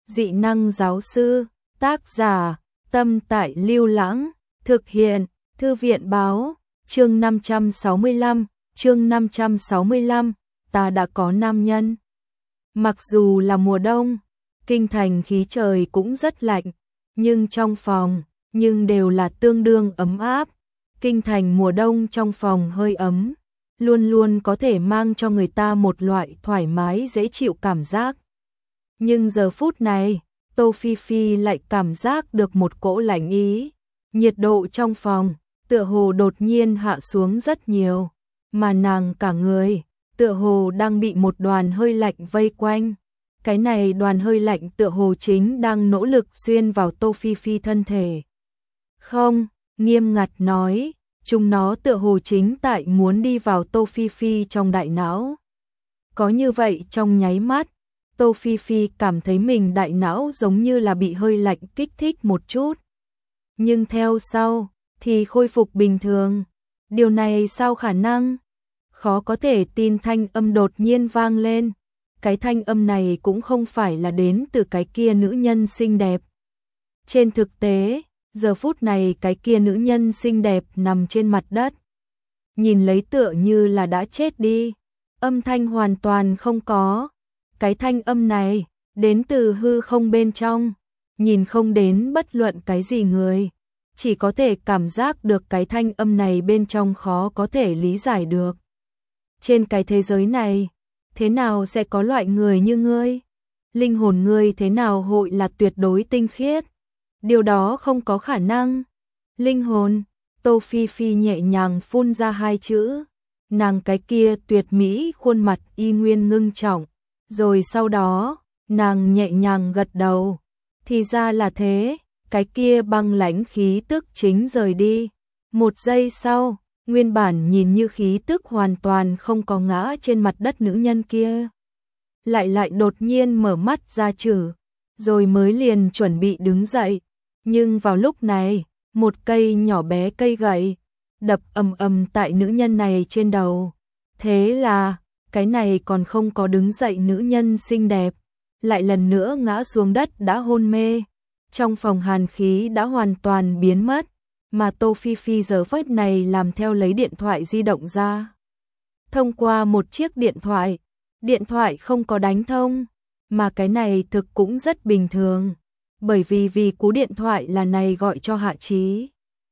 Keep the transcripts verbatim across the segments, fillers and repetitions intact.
dị năng giáo sư, tác giả, Tâm Tại Lưu Lãng, thực hiện, Thư viện báo, chương năm trăm sáu mươi lăm, chương năm trăm sáu mươi lăm, ta đã có nam nhân. Mặc dù là mùa đông, kinh thành khí trời cũng rất lạnh, nhưng trong phòng, nhưng đều là tương đương ấm áp. Kinh thành mùa đông trong phòng hơi ấm, luôn luôn có thể mang cho người ta một loại thoải mái dễ chịu cảm giác. Nhưng giờ phút này, Tô Phi Phi lại cảm giác được một cỗ lạnh ý. Nhiệt độ trong phòng, tựa hồ đột nhiên hạ xuống rất nhiều, mà nàng cả người, tựa hồ đang bị một đoàn hơi lạnh vây quanh. Cái này đoàn hơi lạnh tựa hồ chính đang nỗ lực xuyên vào Tô Phi Phi thân thể. Không, nghiêm ngặt nói, chúng nó tựa hồ chính tại muốn đi vào Tô Phi Phi trong đại não. Có như vậy trong nháy mắt, Tô Phi Phi cảm thấy mình đại não giống như là bị hơi lạnh kích thích một chút. Nhưng theo sau, thì khôi phục bình thường. Điều này sao khả năng? Khó có thể tin thanh âm đột nhiên vang lên. Cái thanh âm này cũng không phải là đến từ cái kia nữ nhân xinh đẹp. Trên thực tế, giờ phút này cái kia nữ nhân xinh đẹp nằm trên mặt đất. Nhìn lấy tựa như là đã chết đi. Âm thanh hoàn toàn không có. Cái thanh âm này, đến từ hư không bên trong. Nhìn không đến bất luận cái gì người. Chỉ có thể cảm giác được cái thanh âm này bên trong khó có thể lý giải được. Trên cái thế giới này, thế nào sẽ có loại người như ngươi? Linh hồn ngươi thế nào hội là tuyệt đối tinh khiết? Điều đó không có khả năng. Linh hồn, Tô Phi Phi nhẹ nhàng phun ra hai chữ. Nàng cái kia tuyệt mỹ khuôn mặt y nguyên ngưng trọng. Rồi sau đó, nàng nhẹ nhàng gật đầu. Thì ra là thế, cái kia băng lãnh khí tức chính rời đi. Một giây sau, nguyên bản nhìn như khí tức hoàn toàn không có ngã trên mặt đất nữ nhân kia. Lại lại đột nhiên mở mắt ra chử, rồi mới liền chuẩn bị đứng dậy. Nhưng vào lúc này, một cây nhỏ bé cây gậy, đập ầm ầm tại nữ nhân này trên đầu. Thế là, cái này còn không có đứng dậy nữ nhân xinh đẹp, lại lần nữa ngã xuống đất đã hôn mê. Trong phòng hàn khí đã hoàn toàn biến mất, mà Tô Phi Phi giờ phút này làm theo lấy điện thoại di động ra. Thông qua một chiếc điện thoại, điện thoại không có đánh thông, mà cái này thực cũng rất bình thường, bởi vì vì cú điện thoại là này gọi cho Hạ Chí.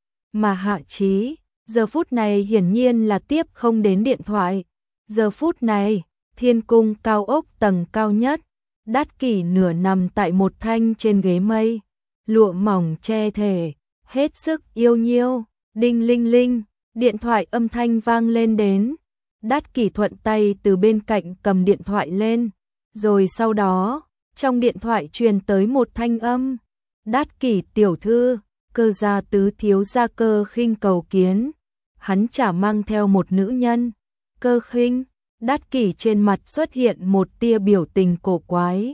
Mà Hạ Chí, giờ phút này hiển nhiên là tiếp không đến điện thoại. Giờ phút này, thiên cung cao ốc tầng cao nhất, Đát Kỷ nửa nằm tại một thanh trên ghế mây, lụa mỏng che thể, hết sức yêu nhiêu. Đinh linh linh, điện thoại âm thanh vang lên đến. Đát Kỷ thuận tay từ bên cạnh cầm điện thoại lên, rồi sau đó, trong điện thoại truyền tới một thanh âm. Đát Kỷ tiểu thư, Cơ gia tứ thiếu gia Cơ Khinh cầu kiến. Hắn chả mang theo một nữ nhân. Cơ Khinh, Đát Kỷ trên mặt xuất hiện một tia biểu tình cổ quái.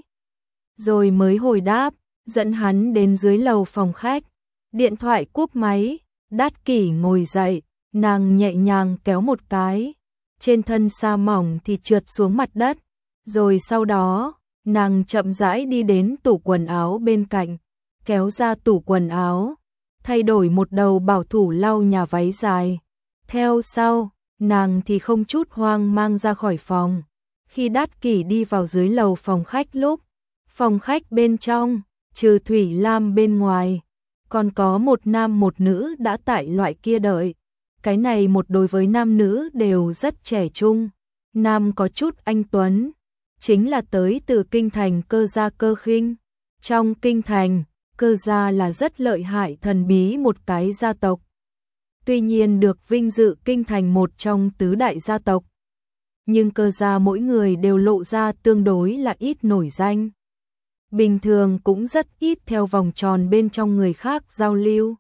Rồi mới hồi đáp, dẫn hắn đến dưới lầu phòng khách. Điện thoại cúp máy, Đát Kỷ ngồi dậy, nàng nhẹ nhàng kéo một cái. Trên thân sa mỏng thì trượt xuống mặt đất. Rồi sau đó, nàng chậm rãi đi đến tủ quần áo bên cạnh, kéo ra tủ quần áo, thay đổi một đầu bảo thủ lau nhà váy dài. Theo sau, nàng thì không chút hoang mang ra khỏi phòng. Khi Đát Kỷ đi vào dưới lầu phòng khách lúc, phòng khách bên trong, trừ Thủy Lam bên ngoài, còn có một nam một nữ đã tại loại kia đợi. Cái này một đối với nam nữ đều rất trẻ trung. Nam có chút anh tuấn, chính là tới từ kinh thành Cơ gia Cơ Khinh. Trong kinh thành, Cơ gia là rất lợi hại thần bí một cái gia tộc. Tuy nhiên được vinh dự kinh thành một trong tứ đại gia tộc. Nhưng Cơ gia mỗi người đều lộ ra tương đối là ít nổi danh. Bình thường cũng rất ít theo vòng tròn bên trong người khác giao lưu.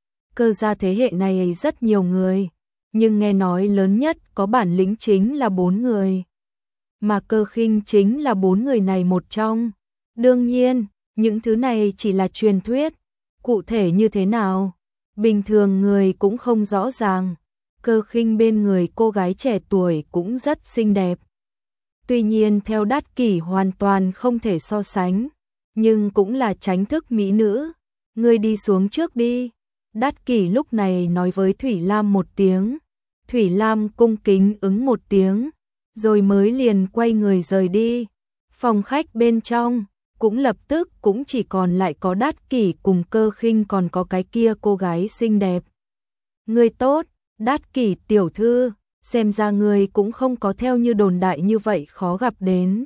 Cơ gia thế hệ này rất nhiều người, nhưng nghe nói lớn nhất có bản lĩnh chính là bốn người. Mà Cơ Khinh chính là bốn người này một trong. Đương nhiên, những thứ này chỉ là truyền thuyết, cụ thể như thế nào, bình thường người cũng không rõ ràng. Cơ Khinh bên người cô gái trẻ tuổi cũng rất xinh đẹp. Tuy nhiên theo Đát Kỷ hoàn toàn không thể so sánh. nhưng cũng là tránh thức mỹ nữ. Ngươi đi xuống trước đi. Đát Kỷ lúc này nói với Thủy Lam một tiếng. Thủy Lam cung kính ứng một tiếng, rồi mới liền quay người rời đi. Phòng khách bên trong cũng lập tức cũng chỉ còn lại có Đát Kỷ cùng Cơ Khinh, còn có cái kia cô gái xinh đẹp. Ngươi tốt, Đát Kỷ tiểu thư, xem ra ngươi cũng không có theo như đồn đại như vậy khó gặp đến.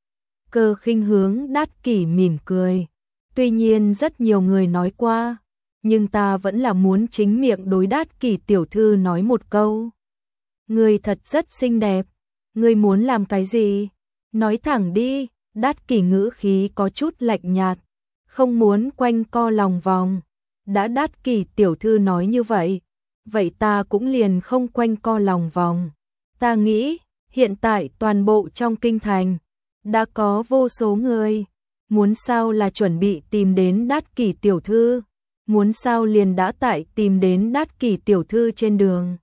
Cơ Khinh hướng Đát Kỷ mỉm cười. Tuy nhiên rất nhiều người nói qua, nhưng ta vẫn là muốn chính miệng đối Đát Kỷ tiểu thư nói một câu. Ngươi thật rất xinh đẹp, ngươi muốn làm cái gì? Nói thẳng đi. Đát Kỷ ngữ khí có chút lạnh nhạt, không muốn quanh co lòng vòng. Đã Đát Kỷ tiểu thư nói như vậy, vậy ta cũng liền không quanh co lòng vòng. Ta nghĩ, hiện tại toàn bộ trong kinh thành, đã có vô số người, muốn sao là chuẩn bị tìm đến Đát Kỷ tiểu thư, muốn sao liền đã tại tìm đến Đát Kỷ tiểu thư trên đường.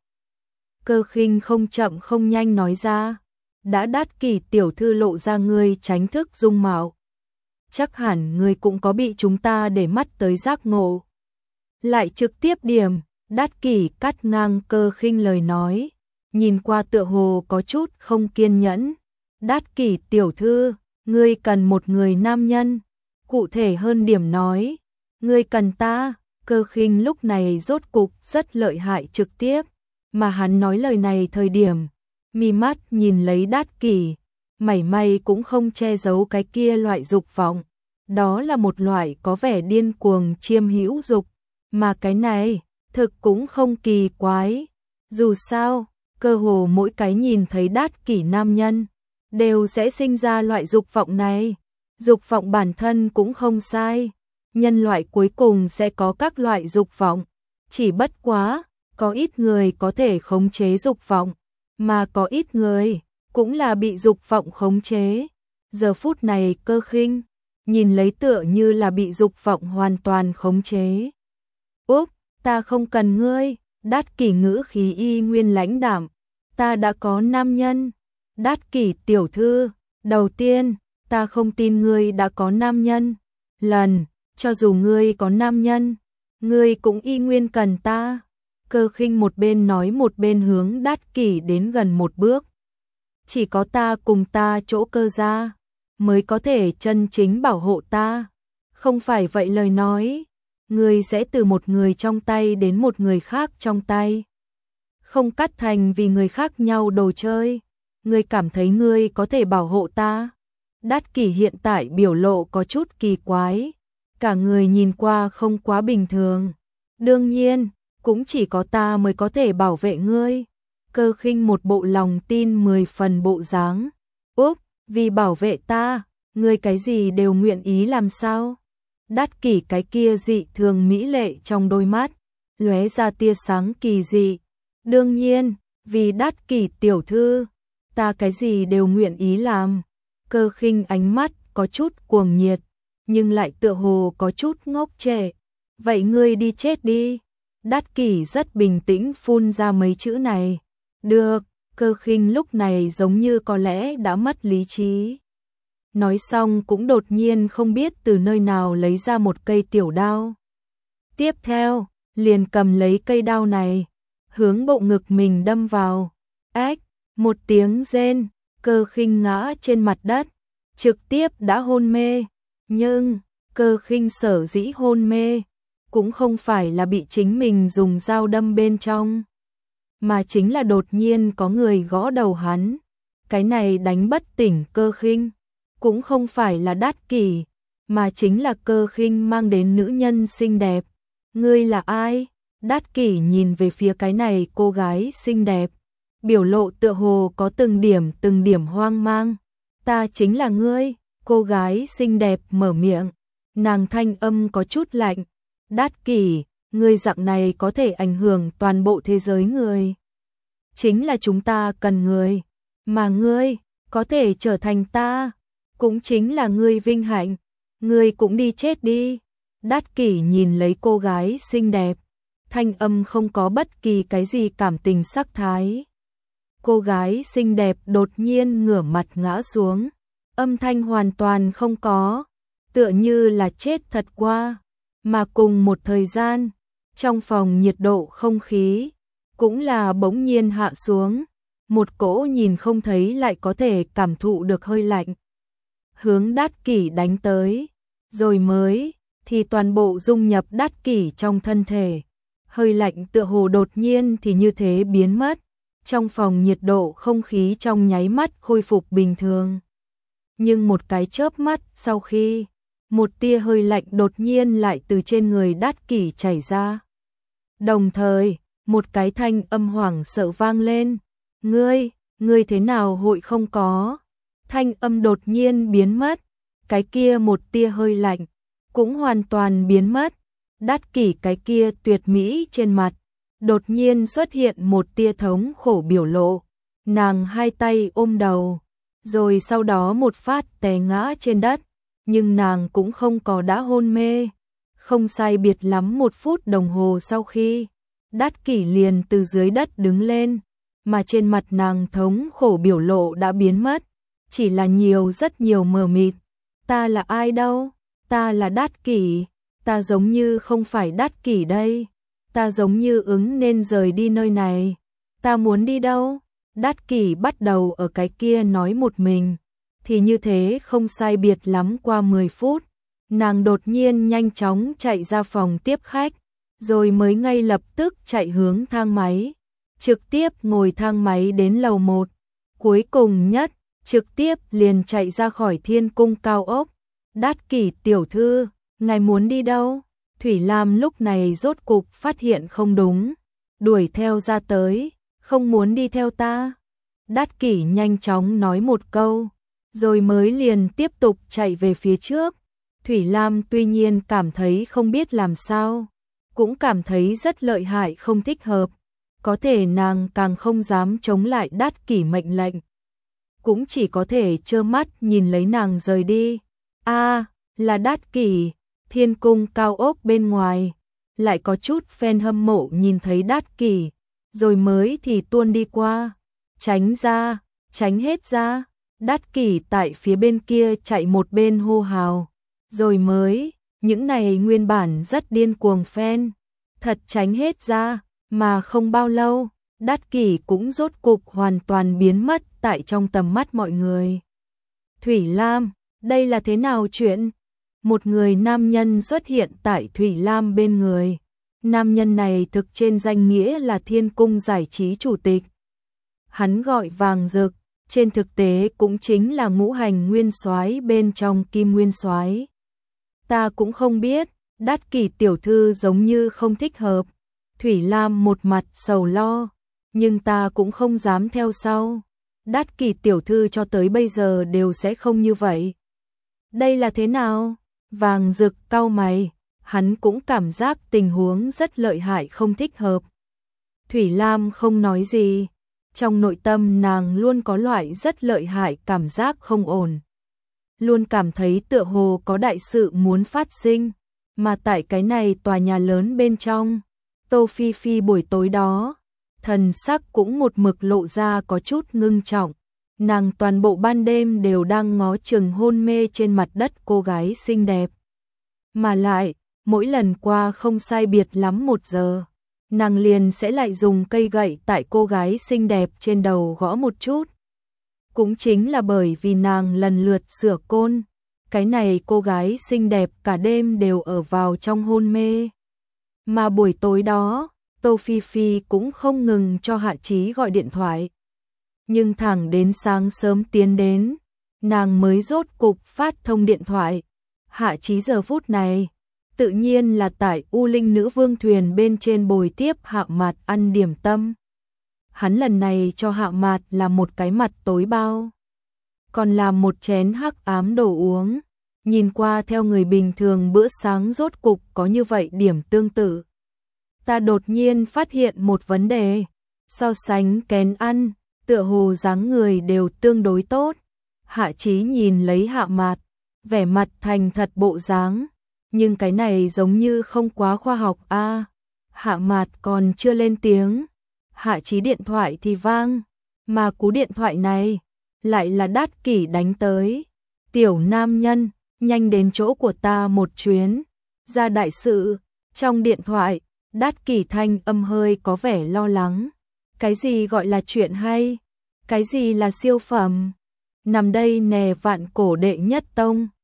Cơ Khinh không chậm không nhanh nói ra. Đã Đát Kỷ tiểu thư lộ ra ngươi tránh thức dung mạo, chắc hẳn ngươi cũng có bị chúng ta để mắt tới giác ngộ. Lại trực tiếp điểm. Đát Kỷ cắt ngang Cơ Khinh lời nói, nhìn qua tựa hồ có chút không kiên nhẫn. Đát Kỷ tiểu thư, ngươi cần một người nam nhân, cụ thể hơn điểm nói, ngươi cần ta. Cơ Khinh lúc này rốt cục rất lợi hại trực tiếp, mà hắn nói lời này thời điểm, mi mắt nhìn lấy Đát Kỷ, mảy may cũng không che giấu cái kia loại dục vọng. Đó là một loại có vẻ điên cuồng chiêm hữu dục, mà cái này thực cũng không kỳ quái. Dù sao, cơ hồ mỗi cái nhìn thấy Đát Kỷ nam nhân đều sẽ sinh ra loại dục vọng này. Dục vọng bản thân cũng không sai, nhân loại cuối cùng sẽ có các loại dục vọng, chỉ bất quá có ít người có thể khống chế dục vọng, mà có ít người cũng là bị dục vọng khống chế. Giờ phút này Cơ Khinh nhìn lấy tựa như là bị dục vọng hoàn toàn khống chế. Úp, ta không cần ngươi. Đát Kỷ ngữ khí y nguyên lãnh đạm, ta đã có nam nhân. Đát Kỷ tiểu thư, đầu tiên, ta không tin ngươi đã có nam nhân. Lần, cho dù ngươi có nam nhân, ngươi cũng y nguyên cần ta. Cơ Khinh một bên nói một bên hướng Đát Kỷ đến gần một bước. Chỉ có ta cùng ta chỗ Cơ gia mới có thể chân chính bảo hộ ta. Không phải vậy lời nói, ngươi sẽ từ một người trong tay đến một người khác trong tay. Không cắt thành vì người khác nhau đồ chơi. Ngươi cảm thấy ngươi có thể bảo hộ ta? Đát Kỷ hiện tại biểu lộ có chút kỳ quái, cả người nhìn qua không quá bình thường. Đương nhiên, cũng chỉ có ta mới có thể bảo vệ ngươi. Cơ Khinh một bộ lòng tin mười phần bộ dáng. Úp, vì bảo vệ ta, ngươi cái gì đều nguyện ý làm sao? Đát Kỷ cái kia dị thường mỹ lệ trong đôi mắt lóe ra tia sáng kỳ dị. Đương nhiên, vì Đát Kỷ tiểu thư, ta cái gì đều nguyện ý làm. Cơ Khinh ánh mắt có chút cuồng nhiệt, nhưng lại tựa hồ có chút ngốc trệ. Vậy ngươi đi chết đi. Đát Kỷ rất bình tĩnh phun ra mấy chữ này. Được. Cơ Khinh lúc này giống như có lẽ đã mất lý trí. Nói xong cũng đột nhiên không biết từ nơi nào lấy ra một cây tiểu đao. Tiếp theo, liền cầm lấy cây đao này, hướng bộ ngực mình đâm vào. Ách, một tiếng rên, Cơ Khinh ngã trên mặt đất, trực tiếp đã hôn mê. Nhưng, Cơ Khinh sở dĩ hôn mê, cũng không phải là bị chính mình dùng dao đâm bên trong, mà chính là đột nhiên có người gõ đầu hắn. Cái này đánh bất tỉnh Cơ Khinh, cũng không phải là Đát Kỷ, mà chính là Cơ Khinh mang đến nữ nhân xinh đẹp. Ngươi là ai? Đát Kỷ nhìn về phía cái này cô gái xinh đẹp, biểu lộ tựa hồ có từng điểm từng điểm hoang mang. Ta chính là ngươi. Cô gái xinh đẹp mở miệng, nàng thanh âm có chút lạnh. Đát Kỷ, ngươi dạng này có thể ảnh hưởng toàn bộ thế giới người. Chính là chúng ta cần người, mà ngươi có thể trở thành ta, cũng chính là ngươi vinh hạnh. Ngươi cũng đi chết đi. Đát Kỷ nhìn lấy cô gái xinh đẹp, thanh âm không có bất kỳ cái gì cảm tình sắc thái. Cô gái xinh đẹp đột nhiên ngửa mặt ngã xuống, âm thanh hoàn toàn không có. tựa như là chết thật qua. Mà cùng một thời gian, trong phòng nhiệt độ không khí cũng là bỗng nhiên hạ xuống, một cỗ nhìn không thấy lại có thể cảm thụ được hơi lạnh hướng Đát Kỷ đánh tới, rồi mới thì toàn bộ dung nhập Đát Kỷ trong thân thể. Hơi lạnh tựa hồ đột nhiên thì như thế biến mất, trong phòng nhiệt độ không khí trong nháy mắt khôi phục bình thường. Nhưng một cái chớp mắt sau khi, một tia hơi lạnh đột nhiên lại từ trên người Đát Kỷ chảy ra. Đồng thời, một cái thanh âm hoảng sợ vang lên, "Ngươi, ngươi thế nào hội không có?" Thanh âm đột nhiên biến mất, cái kia một tia hơi lạnh cũng hoàn toàn biến mất. Đát Kỷ cái kia tuyệt mỹ trên mặt đột nhiên xuất hiện một tia thống khổ biểu lộ, nàng hai tay ôm đầu, rồi sau đó một phát té ngã trên đất, nhưng nàng cũng không có đã hôn mê. Không sai biệt lắm một phút đồng hồ sau khi, Đát Kỷ liền từ dưới đất đứng lên, mà trên mặt nàng thống khổ biểu lộ đã biến mất, chỉ là nhiều rất nhiều mờ mịt. Ta là ai đâu? Ta là Đát Kỷ, ta giống như không phải Đát Kỷ đây, ta giống như ứng nên rời đi nơi này, ta muốn đi đâu? Đát Kỷ bắt đầu ở cái kia nói một mình, thì như thế không sai biệt lắm qua mười phút, nàng đột nhiên nhanh chóng chạy ra phòng tiếp khách, rồi mới ngay lập tức chạy hướng thang máy, trực tiếp ngồi thang máy đến lầu một, cuối cùng nhất, trực tiếp liền chạy ra khỏi Thiên Cung cao ốc. Đát Kỷ tiểu thư, ngài muốn đi đâu? Thủy Lam lúc này rốt cục phát hiện không đúng, đuổi theo ra tới, không muốn đi theo ta. Đát Kỷ nhanh chóng nói một câu, rồi mới liền tiếp tục chạy về phía trước. Thủy Lam tuy nhiên cảm thấy không biết làm sao, cũng cảm thấy rất lợi hại không thích hợp, có thể nàng càng không dám chống lại Đát Kỷ mệnh lệnh, cũng chỉ có thể trơ mắt nhìn lấy nàng rời đi. A, là Đát Kỷ. Thiên Cung cao ốc bên ngoài, lại có chút fan hâm mộ nhìn thấy Đát Kỷ, rồi mới thì tuôn đi qua, tránh ra, tránh hết ra. Đát Kỷ tại phía bên kia chạy một bên hô hào, rồi mới, những này nguyên bản rất điên cuồng fan, thật tránh hết ra, mà không bao lâu, Đát Kỷ cũng rốt cục hoàn toàn biến mất tại trong tầm mắt mọi người. Thủy Lam, đây là thế nào chuyện? Một người nam nhân xuất hiện tại Thủy Lam bên người. Nam nhân này thực trên danh nghĩa là Thiên Cung giải trí chủ tịch. Hắn gọi Vàng Dực, trên thực tế cũng chính là ngũ hành nguyên soái bên trong Kim Nguyên Soái. Ta cũng không biết, Đát Kỷ tiểu thư giống như không thích hợp. Thủy Lam một mặt sầu lo, nhưng ta cũng không dám theo sau. Đát Kỷ tiểu thư cho tới bây giờ đều sẽ không như vậy. Đây là thế nào? Vàng Dực cau mày, hắn cũng cảm giác tình huống rất lợi hại không thích hợp. Thủy Lam không nói gì, trong nội tâm nàng luôn có loại rất lợi hại cảm giác không ổn. Luôn cảm thấy tựa hồ có đại sự muốn phát sinh, mà tại cái này tòa nhà lớn bên trong, Tô Phi Phi buổi tối đó, thần sắc cũng một mực lộ ra có chút ngưng trọng. Nàng toàn bộ ban đêm đều đang ngó chừng hôn mê trên mặt đất cô gái xinh đẹp. Mà lại, mỗi lần qua không sai biệt lắm một giờ, nàng liền sẽ lại dùng cây gậy tại cô gái xinh đẹp trên đầu gõ một chút. Cũng chính là bởi vì nàng lần lượt sửa côn, cái này cô gái xinh đẹp cả đêm đều ở vào trong hôn mê. Mà buổi tối đó, Tô Phi Phi cũng không ngừng cho Hạ Chí gọi điện thoại. Nhưng thẳng đến sáng sớm tiến đến, nàng mới rốt cục phát thông điện thoại. Hạ Chí giờ phút này, tự nhiên là tại U Linh Nữ Vương thuyền bên trên bồi tiếp Hạ Mạt ăn điểm tâm. Hắn lần này cho Hạ Mạt là một cái mặt tối bao, còn là một chén hắc ám đồ uống. Nhìn qua theo người bình thường bữa sáng rốt cục có như vậy điểm tương tự. Ta đột nhiên phát hiện một vấn đề, so sánh kén ăn, tựa hồ dáng người đều tương đối tốt. Hạ Chí nhìn lấy Hạ Mạt, vẻ mặt thành thật bộ dáng, nhưng cái này giống như không quá khoa học a. À, Hạ Mạt còn chưa lên tiếng, Hạ Chí điện thoại thì vang, mà cú điện thoại này lại là Đát Kỷ đánh tới. Tiểu nam nhân, nhanh đến chỗ của ta một chuyến, ra đại sự. Trong điện thoại, Đát Kỷ thanh âm hơi có vẻ lo lắng. Cái gì gọi là chuyện hay? Cái gì là siêu phẩm? Nằm đây nè vạn cổ đệ nhất tông.